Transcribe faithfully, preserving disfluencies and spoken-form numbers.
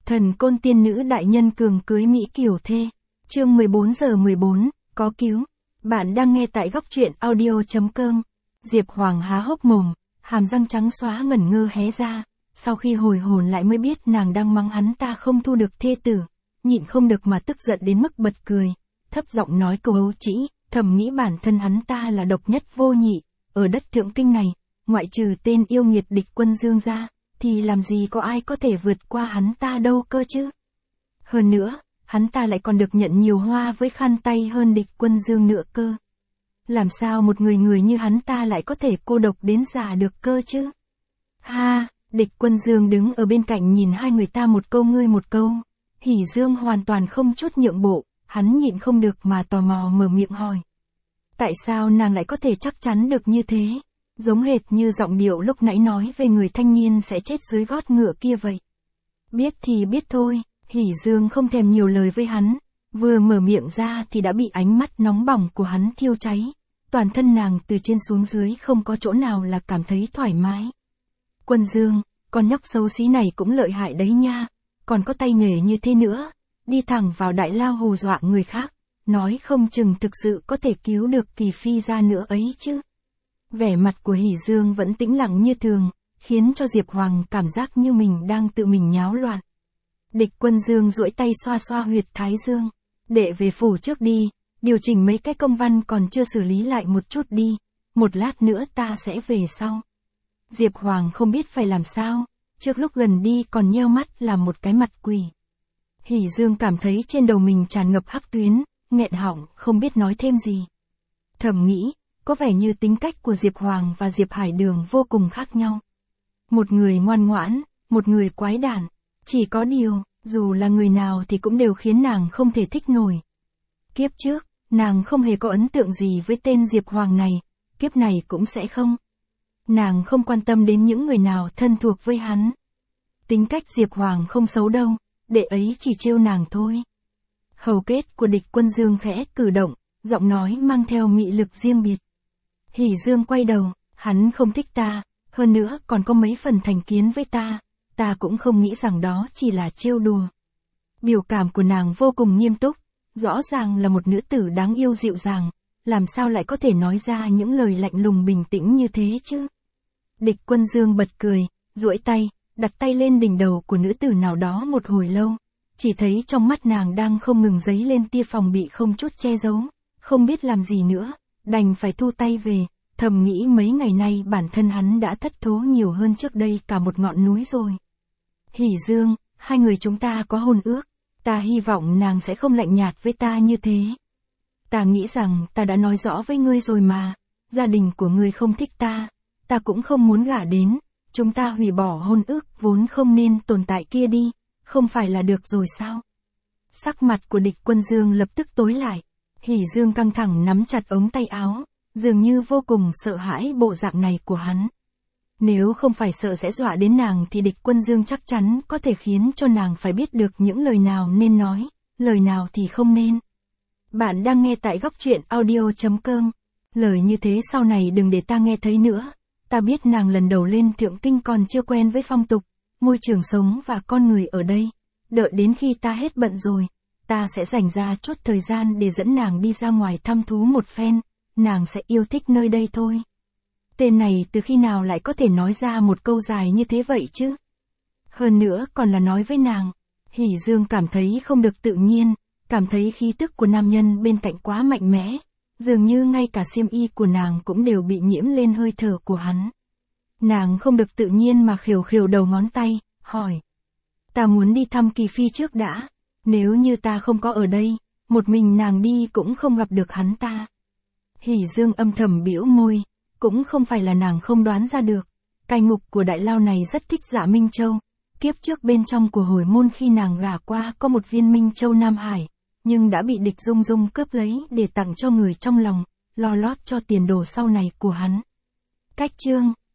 Thần côn tiên nữ đại nhân cường cưới Mỹ Kiều thê. Chương mười bốn giờ mười bốn, có cứu. Bạn đang nghe tại góc truyện audio chấm com. Diệp Hoàng há hốc mồm, hàm răng trắng xóa ngẩn ngơ hé ra, sau khi hồi hồn lại mới biết nàng đang mắng hắn ta không thu được thê tử, nhịn không được mà tức giận đến mức bật cười, thấp giọng nói câu ấu trĩ, thầm nghĩ bản thân hắn ta là độc nhất vô nhị, ở đất thượng kinh này, ngoại trừ tên yêu nghiệt Địch Quân Dương ra, thì làm gì có ai có thể vượt qua hắn ta đâu cơ chứ. Hơn nữa, hắn ta lại còn được nhận nhiều hoa với khăn tay hơn Địch Quân Dương nữa cơ. Làm sao một người người như hắn ta lại có thể cô độc đến già được cơ chứ? Ha, Địch Quân Dương đứng ở bên cạnh nhìn hai người ta một câu ngươi một câu. Hỉ Dương hoàn toàn không chút nhượng bộ, hắn nhịn không được mà tò mò mở miệng hỏi. Tại sao nàng lại có thể chắc chắn được như thế? Giống hệt như giọng điệu lúc nãy nói về người thanh niên sẽ chết dưới gót ngựa kia vậy. Biết thì biết thôi, Hỉ Dương không thèm nhiều lời với hắn, vừa mở miệng ra thì đã bị ánh mắt nóng bỏng của hắn thiêu cháy. Toàn thân nàng từ trên xuống dưới không có chỗ nào là cảm thấy thoải mái. Quân Dương, con nhóc xấu xí này cũng lợi hại đấy nha, còn có tay nghề như thế nữa, đi thẳng vào đại lao hù dọa người khác, nói không chừng thực sự có thể cứu được Kỳ Phi ra nữa ấy chứ. Vẻ mặt của Hỉ Dương vẫn tĩnh lặng như thường, khiến cho Diệp Hoàng cảm giác như mình đang tự mình nháo loạn. Địch Quân Dương duỗi tay xoa xoa huyệt thái dương, đệ về phủ trước đi, điều chỉnh mấy cái công văn còn chưa xử lý lại một chút đi, một lát nữa ta sẽ về sau. Diệp Hoàng không biết phải làm sao, trước lúc gần đi còn nheo mắt là một cái mặt quỷ. Hỉ Dương cảm thấy trên đầu mình tràn ngập hắc tuyến, nghẹn họng, không biết nói thêm gì. Thầm nghĩ, có vẻ như tính cách của Diệp Hoàng và Diệp Hải Đường vô cùng khác nhau. Một người ngoan ngoãn, một người quái đản, chỉ có điều, dù là người nào thì cũng đều khiến nàng không thể thích nổi. Kiếp trước, nàng không hề có ấn tượng gì với tên Diệp Hoàng này, kiếp này cũng sẽ không. Nàng không quan tâm đến những người nào thân thuộc với hắn. Tính cách Diệp Hoàng không xấu đâu, đệ ấy chỉ trêu nàng thôi. Hầu kết của Địch Quân Dương khẽ cử động, giọng nói mang theo mị lực riêng biệt. Hỉ Dương quay đầu, hắn không thích ta, hơn nữa còn có mấy phần thành kiến với ta, ta cũng không nghĩ rằng đó chỉ là trêu đùa. Biểu cảm của nàng vô cùng nghiêm túc, rõ ràng là một nữ tử đáng yêu dịu dàng, làm sao lại có thể nói ra những lời lạnh lùng bình tĩnh như thế chứ? Địch Quân Dương bật cười, duỗi tay, đặt tay lên đỉnh đầu của nữ tử nào đó một hồi lâu, chỉ thấy trong mắt nàng đang không ngừng dấy lên tia phòng bị không chút che giấu, không biết làm gì nữa, đành phải thu tay về, thầm nghĩ mấy ngày nay bản thân hắn đã thất thố nhiều hơn trước đây cả một ngọn núi rồi. Hỉ Dương, hai người chúng ta có hôn ước, ta hy vọng nàng sẽ không lạnh nhạt với ta như thế. Ta nghĩ rằng ta đã nói rõ với ngươi rồi mà, gia đình của ngươi không thích ta, ta cũng không muốn gả đến, chúng ta hủy bỏ hôn ước vốn không nên tồn tại kia đi, không phải là được rồi sao? Sắc mặt của Địch Quân Dương lập tức tối lại, Hỉ Dương căng thẳng nắm chặt ống tay áo, dường như vô cùng sợ hãi bộ dạng này của hắn. Nếu không phải sợ sẽ dọa đến nàng thì Địch Quân Dương chắc chắn có thể khiến cho nàng phải biết được những lời nào nên nói, lời nào thì không nên. Bạn đang nghe tại góc truyện audio chấm com. Lời như thế sau này đừng để ta nghe thấy nữa. Ta biết nàng lần đầu lên thượng kinh còn chưa quen với phong tục, môi trường sống và con người ở đây. Đợi đến khi ta hết bận rồi, ta sẽ dành ra chút thời gian để dẫn nàng đi ra ngoài thăm thú một phen, nàng sẽ yêu thích nơi đây thôi. Tên này từ khi nào lại có thể nói ra một câu dài như thế vậy chứ? Hơn nữa còn là nói với nàng. Hỉ Dương cảm thấy không được tự nhiên, cảm thấy khí tức của nam nhân bên cạnh quá mạnh mẽ, dường như ngay cả xiêm y của nàng cũng đều bị nhiễm lên hơi thở của hắn. Nàng không được tự nhiên mà khều khều đầu ngón tay, hỏi. Ta muốn đi thăm Kỳ Phi trước đã, nếu như ta không có ở đây, một mình nàng đi cũng không gặp được hắn ta. Hỉ Dương âm thầm bĩu môi, cũng không phải là nàng không đoán ra được, cai ngục của đại lao này rất thích Dạ Minh Châu, kiếp trước bên trong của hồi môn khi nàng gả qua có một viên Minh Châu Nam Hải, nhưng đã bị Địch Dung Dung cướp lấy để tặng cho người trong lòng, lo lót cho tiền đồ sau này của hắn. Cách chương